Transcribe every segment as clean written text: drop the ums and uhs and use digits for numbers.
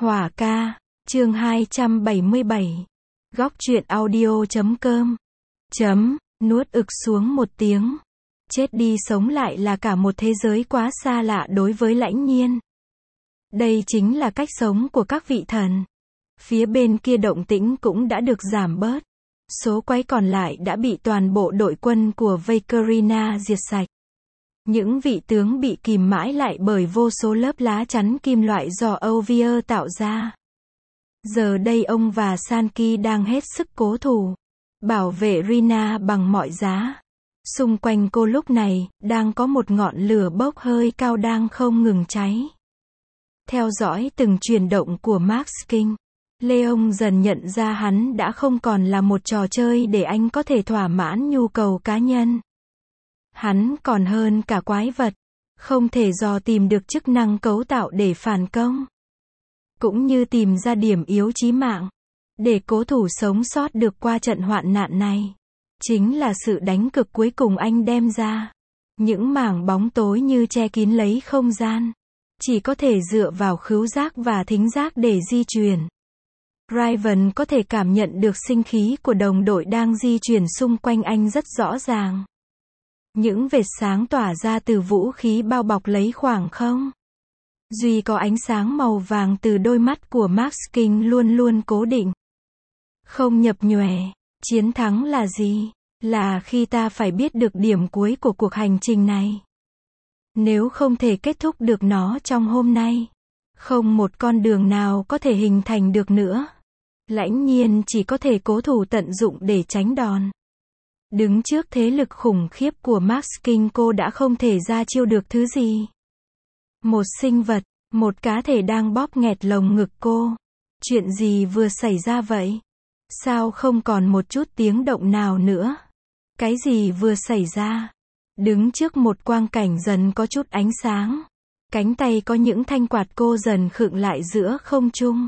Hỏa ca, chương 277. Góc truyện audio.com. Nuốt ực xuống một tiếng. Chết đi sống lại là cả một thế giới quá xa lạ đối với Lãnh Nhiên. Đây chính là cách sống của các vị thần. Phía bên kia động tĩnh cũng đã được giảm bớt. Số quái còn lại đã bị toàn bộ đội quân của Vakerina diệt sạch. Những vị tướng bị kìm mãi lại bởi vô số lớp lá chắn kim loại do Ovier tạo ra. Giờ đây ông và Sanki đang hết sức cố thủ, bảo vệ Rina bằng mọi giá. Xung quanh cô lúc này, đang có một ngọn lửa bốc hơi cao đang không ngừng cháy. Theo dõi từng chuyển động của Max King, Leon dần nhận ra hắn đã không còn là một trò chơi để anh có thể thỏa mãn nhu cầu cá nhân. Hắn còn hơn cả quái vật, không thể dò tìm được chức năng cấu tạo để phản công, cũng như tìm ra điểm yếu chí mạng, để cố thủ sống sót được qua trận hoạn nạn này. Chính là sự đánh cực cuối cùng anh đem ra. Những mảng bóng tối như che kín lấy không gian, chỉ có thể dựa vào khứu giác và thính giác để di chuyển. Raven có thể cảm nhận được sinh khí của đồng đội đang di chuyển xung quanh anh rất rõ ràng. Những vệt sáng tỏa ra từ vũ khí bao bọc lấy khoảng không. Duy có ánh sáng màu vàng từ đôi mắt của Max King luôn luôn cố định. Không nhập nhòe. Chiến thắng là gì? Là khi ta phải biết được điểm cuối của cuộc hành trình này. Nếu không thể kết thúc được nó trong hôm nay, không một con đường nào có thể hình thành được nữa. Lãnh Nhiên chỉ có thể cố thủ tận dụng để tránh đòn. Đứng trước thế lực khủng khiếp của Max King, cô đã không thể ra chiêu được thứ gì. Một sinh vật, một cá thể đang bóp nghẹt lồng ngực cô. Chuyện gì vừa xảy ra vậy? Sao không còn một chút tiếng động nào nữa? Cái gì vừa xảy ra? Đứng trước một quang cảnh dần có chút ánh sáng. Cánh tay có những thanh quạt cô dần khựng lại giữa không trung.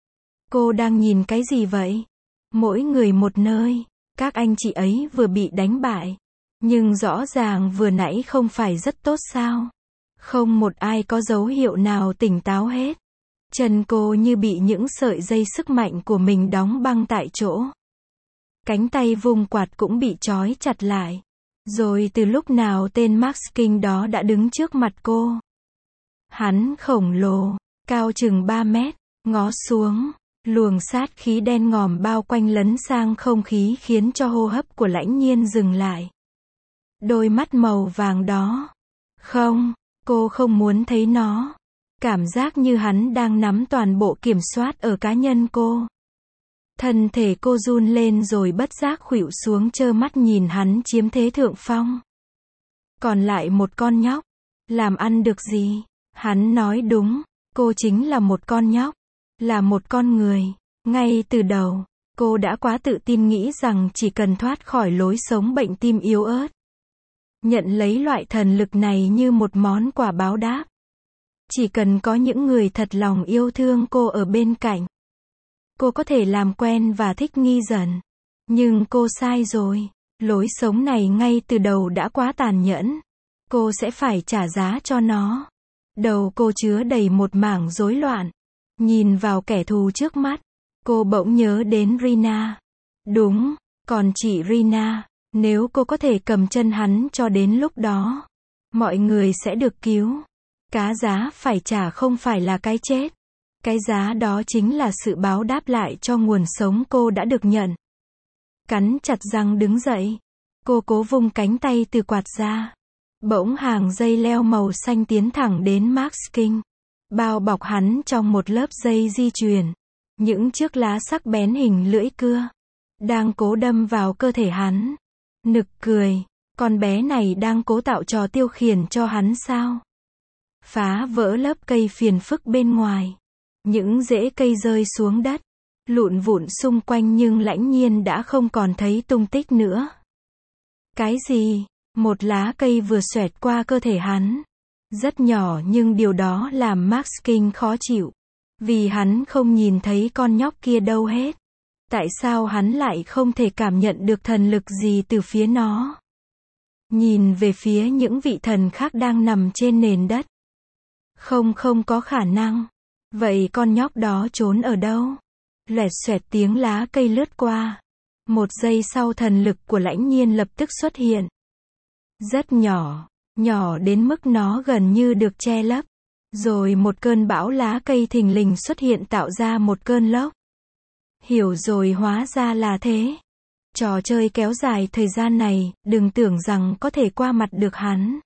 Cô đang nhìn cái gì vậy? Mỗi người một nơi. Các anh chị ấy vừa bị đánh bại. Nhưng rõ ràng vừa nãy không phải rất tốt sao? Không một ai có dấu hiệu nào tỉnh táo hết. Chân cô như bị những sợi dây sức mạnh của mình đóng băng tại chỗ. Cánh tay vung quạt cũng bị trói chặt lại. Rồi từ lúc nào tên Max King đó đã đứng trước mặt cô? Hắn khổng lồ, cao chừng 3 mét, ngó xuống. Luồng sát khí đen ngòm bao quanh lấn sang không khí khiến cho hô hấp của Lãnh Nhiên dừng lại. Đôi mắt màu vàng đó. Không, cô không muốn thấy nó. Cảm giác như hắn đang nắm toàn bộ kiểm soát ở cá nhân cô. Thân thể cô run lên rồi bất giác khuỵu xuống trơ mắt nhìn hắn chiếm thế thượng phong. Còn lại một con nhóc. Làm ăn được gì? Hắn nói đúng, cô chính là một con nhóc. Là một con người. Ngay từ đầu, cô đã quá tự tin nghĩ rằng chỉ cần thoát khỏi lối sống bệnh tim yếu ớt, nhận lấy loại thần lực này như một món quà báo đáp. Chỉ cần có những người thật lòng yêu thương cô ở bên cạnh, cô có thể làm quen và thích nghi dần. Nhưng cô sai rồi. Lối sống này ngay từ đầu đã quá tàn nhẫn. Cô sẽ phải trả giá cho nó. Đầu cô chứa đầy một mảng rối loạn. Nhìn vào kẻ thù trước mắt, cô bỗng nhớ đến Rina. Đúng, còn chị Rina, nếu cô có thể cầm chân hắn cho đến lúc đó, mọi người sẽ được cứu. Cái giá phải trả không phải là cái chết. Cái giá đó chính là sự báo đáp lại cho nguồn sống cô đã được nhận. Cắn chặt răng đứng dậy. Cô cố vung cánh tay từ quạt ra. Bỗng hàng dây leo màu xanh tiến thẳng đến Max King. Bao bọc hắn trong một lớp dây di chuyển. Những chiếc lá sắc bén hình lưỡi cưa đang cố đâm vào cơ thể hắn. Nực cười. Con bé này đang cố tạo trò tiêu khiển cho hắn sao? Phá vỡ lớp cây phiền phức bên ngoài. Những rễ cây rơi xuống đất, lụn vụn xung quanh nhưng Lãnh Nhiên đã không còn thấy tung tích nữa. Cái gì? Một lá cây vừa xoẹt qua cơ thể hắn. Rất nhỏ nhưng điều đó làm Max King khó chịu. Vì hắn không nhìn thấy con nhóc kia đâu hết. Tại sao hắn lại không thể cảm nhận được thần lực gì từ phía nó? Nhìn về phía những vị thần khác đang nằm trên nền đất. Không có khả năng. Vậy con nhóc đó trốn ở đâu? Loẹt xoẹt tiếng lá cây lướt qua. Một giây sau thần lực của Lãnh Nhiên lập tức xuất hiện. Rất nhỏ, nhỏ đến mức nó gần như được che lấp. Rồi một cơn bão lá cây thình lình xuất hiện tạo ra một cơn lốc. Hiểu rồi, hóa ra là thế. Trò chơi kéo dài thời gian này, đừng tưởng rằng có thể qua mặt được hắn.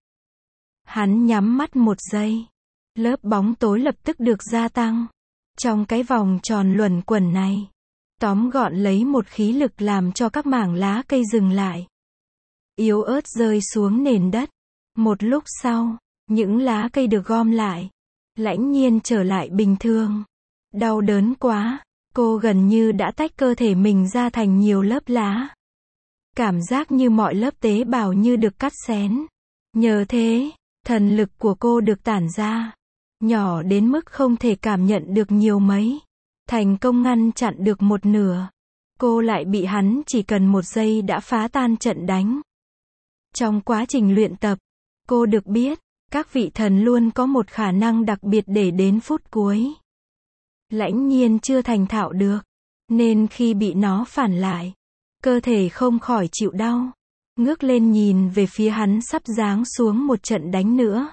Hắn nhắm mắt một giây. Lớp bóng tối lập tức được gia tăng. Trong cái vòng tròn luẩn quẩn này, tóm gọn lấy một khí lực làm cho các mảng lá cây dừng lại. Yếu ớt rơi xuống nền đất. Một lúc sau, những lá cây được gom lại. Lãnh Nhiên trở lại bình thường. Đau đớn quá, cô gần như đã tách cơ thể mình ra thành nhiều lớp lá. Cảm giác như mọi lớp tế bào như được cắt xén. Nhờ thế, thần lực của cô được tản ra. Nhỏ đến mức không thể cảm nhận được nhiều mấy. Thành công ngăn chặn được một nửa. Cô lại bị hắn chỉ cần một giây đã phá tan trận đánh. Trong quá trình luyện tập, cô được biết, các vị thần luôn có một khả năng đặc biệt để đến phút cuối. Lãnh Nhiên chưa thành thạo được, nên khi bị nó phản lại, cơ thể không khỏi chịu đau. Ngước lên nhìn về phía hắn sắp giáng xuống một trận đánh nữa.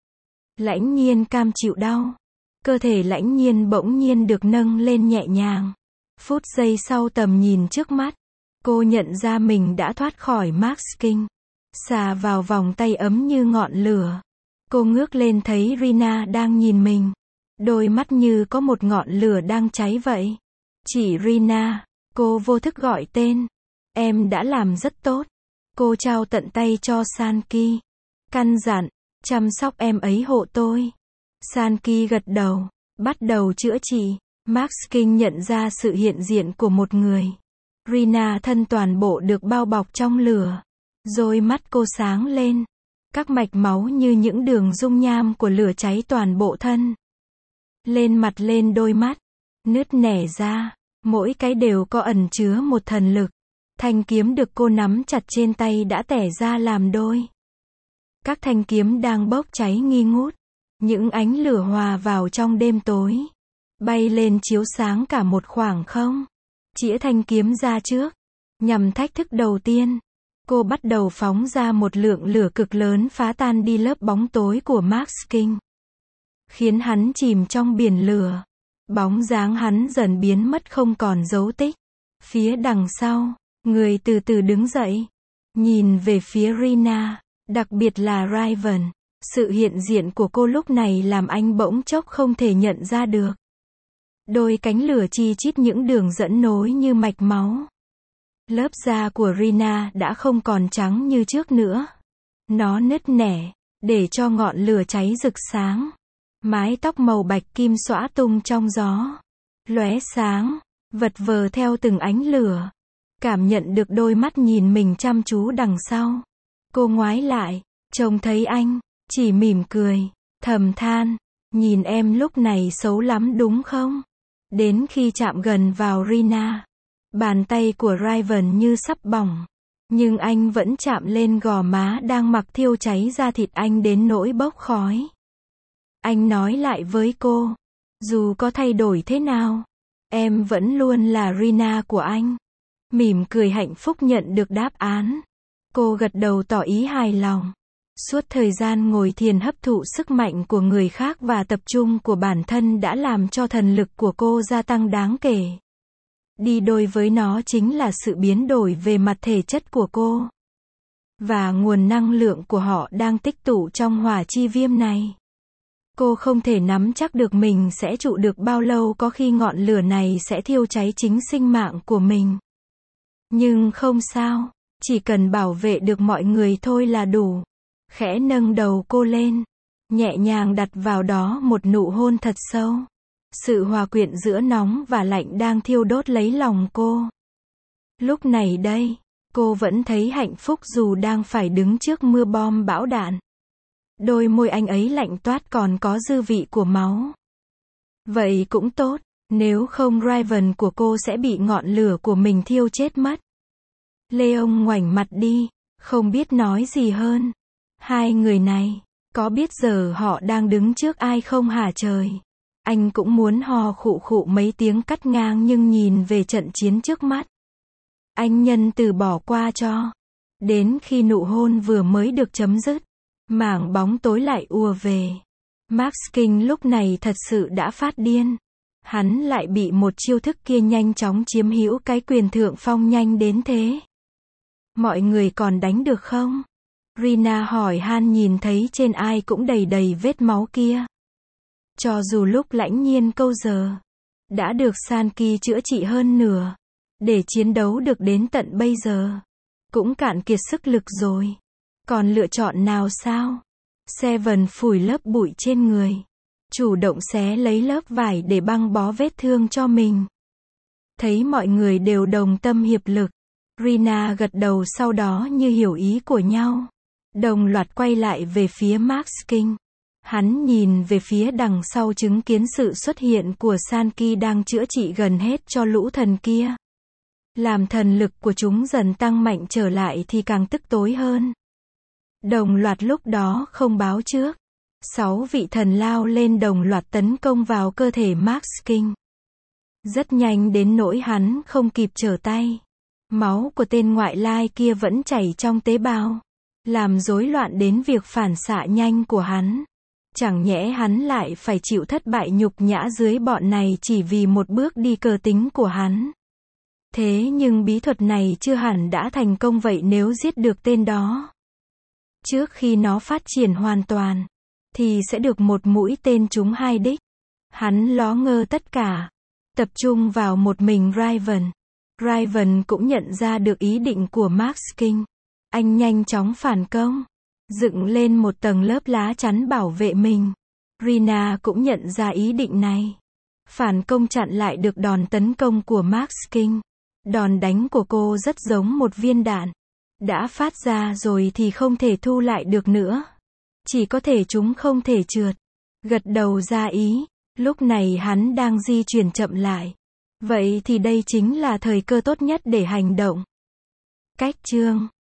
Lãnh Nhiên cam chịu đau. Cơ thể Lãnh Nhiên bỗng nhiên được nâng lên nhẹ nhàng. Phút giây sau tầm nhìn trước mắt, cô nhận ra mình đã thoát khỏi Max King. Xà vào vòng tay ấm như ngọn lửa. Cô ngước lên thấy Rina đang nhìn mình. Đôi mắt như có một ngọn lửa đang cháy vậy. Chị Rina, cô vô thức gọi tên. Em đã làm rất tốt. Cô trao tận tay cho Sanki. Căn dặn, chăm sóc em ấy hộ tôi. Sanki gật đầu, bắt đầu chữa trị. Max King nhận ra sự hiện diện của một người. Rina thân toàn bộ được bao bọc trong lửa. Rồi mắt cô sáng lên. Các mạch máu như những đường dung nham của lửa cháy toàn bộ thân. Lên mặt lên đôi mắt. Nứt nẻ ra. Mỗi cái đều có ẩn chứa một thần lực. Thanh kiếm được cô nắm chặt trên tay đã tẻ ra làm đôi. Các thanh kiếm đang bốc cháy nghi ngút. Những ánh lửa hòa vào trong đêm tối. Bay lên chiếu sáng cả một khoảng không. Chĩa thanh kiếm ra trước. Nhằm thách thức đầu tiên. Cô bắt đầu phóng ra một lượng lửa cực lớn phá tan đi lớp bóng tối của Max King. Khiến hắn chìm trong biển lửa. Bóng dáng hắn dần biến mất không còn dấu tích. Phía đằng sau, người từ từ đứng dậy. Nhìn về phía Rina, đặc biệt là Raven. Sự hiện diện của cô lúc này làm anh bỗng chốc không thể nhận ra được. Đôi cánh lửa chi chít những đường dẫn nối như mạch máu. Lớp da của Rina đã không còn trắng như trước nữa. Nó nứt nẻ, để cho ngọn lửa cháy rực sáng. Mái tóc màu bạch kim xõa tung trong gió. Lóe sáng, vật vờ theo từng ánh lửa. Cảm nhận được đôi mắt nhìn mình chăm chú đằng sau. Cô ngoái lại, trông thấy anh, chỉ mỉm cười, thầm than. Nhìn em lúc này xấu lắm đúng không? Đến khi chạm gần vào Rina, bàn tay của Raven như sắp bỏng. Nhưng anh vẫn chạm lên gò má đang mặc thiêu cháy da thịt anh đến nỗi bốc khói. Anh nói lại với cô, dù có thay đổi thế nào, em vẫn luôn là Rina của anh. Mỉm cười hạnh phúc nhận được đáp án. Cô gật đầu tỏ ý hài lòng. Suốt thời gian ngồi thiền hấp thụ sức mạnh của người khác và tập trung của bản thân đã làm cho thần lực của cô gia tăng đáng kể. Đi đôi với nó chính là sự biến đổi về mặt thể chất của cô. Và nguồn năng lượng của họ đang tích tụ trong hỏa chi viêm này. Cô không thể nắm chắc được mình sẽ trụ được bao lâu, có khi ngọn lửa này sẽ thiêu cháy chính sinh mạng của mình. Nhưng không sao, chỉ cần bảo vệ được mọi người thôi là đủ. Khẽ nâng đầu cô lên, nhẹ nhàng đặt vào đó một nụ hôn thật sâu. Sự hòa quyện giữa nóng và lạnh đang thiêu đốt lấy lòng cô. Lúc này đây, cô vẫn thấy hạnh phúc dù đang phải đứng trước mưa bom bão đạn. Đôi môi anh ấy lạnh toát còn có dư vị của máu. Vậy cũng tốt, nếu không Raven của cô sẽ bị ngọn lửa của mình thiêu chết mất. Leon ngoảnh mặt đi, không biết nói gì hơn. Hai người này, có biết giờ họ đang đứng trước ai không hả trời? Anh cũng muốn hò khụ khụ mấy tiếng cắt ngang nhưng nhìn về trận chiến trước mắt. Anh nhân từ bỏ qua cho. Đến khi nụ hôn vừa mới được chấm dứt, mảng bóng tối lại ùa về. Max King lúc này thật sự đã phát điên. Hắn lại bị một chiêu thức kia nhanh chóng chiếm hữu cái quyền thượng phong nhanh đến thế. Mọi người còn đánh được không? Rina hỏi han nhìn thấy trên ai cũng đầy đầy vết máu kia. Cho dù lúc lãnh nhiên câu giờ, đã được Sanki chữa trị hơn nửa, để chiến đấu được đến tận bây giờ, cũng cạn kiệt sức lực rồi. Còn lựa chọn nào sao? Seven phủi lớp bụi trên người, chủ động xé lấy lớp vải để băng bó vết thương cho mình. Thấy mọi người đều đồng tâm hiệp lực, Rina gật đầu sau đó như hiểu ý của nhau. Đồng loạt quay lại về phía Max King. Hắn nhìn về phía đằng sau chứng kiến sự xuất hiện của Sanki đang chữa trị gần hết cho lũ thần kia. Làm thần lực của chúng dần tăng mạnh trở lại thì càng tức tối hơn. Đồng loạt lúc đó không báo trước. 6 vị thần lao lên đồng loạt tấn công vào cơ thể Max King. Rất nhanh đến nỗi hắn không kịp trở tay. Máu của tên ngoại lai kia vẫn chảy trong tế bào, làm rối loạn đến việc phản xạ nhanh của hắn. Chẳng nhẽ hắn lại phải chịu thất bại nhục nhã dưới bọn này chỉ vì một bước đi cờ tính của hắn. Thế nhưng bí thuật này chưa hẳn đã thành công vậy nếu giết được tên đó. Trước khi nó phát triển hoàn toàn, thì sẽ được một mũi tên trúng 2 đích. Hắn ló ngơ tất cả, tập trung vào một mình Raven. Raven cũng nhận ra được ý định của Max King. Anh nhanh chóng phản công, dựng lên một tầng lớp lá chắn bảo vệ mình. Rina cũng nhận ra ý định này. Phản công chặn lại được đòn tấn công của Max King. Đòn đánh của cô rất giống một viên đạn. Đã phát ra rồi thì không thể thu lại được nữa. Chỉ có thể chúng không thể trượt. Gật đầu ra ý. Lúc này hắn đang di chuyển chậm lại. Vậy thì đây chính là thời cơ tốt nhất để hành động. Cách chương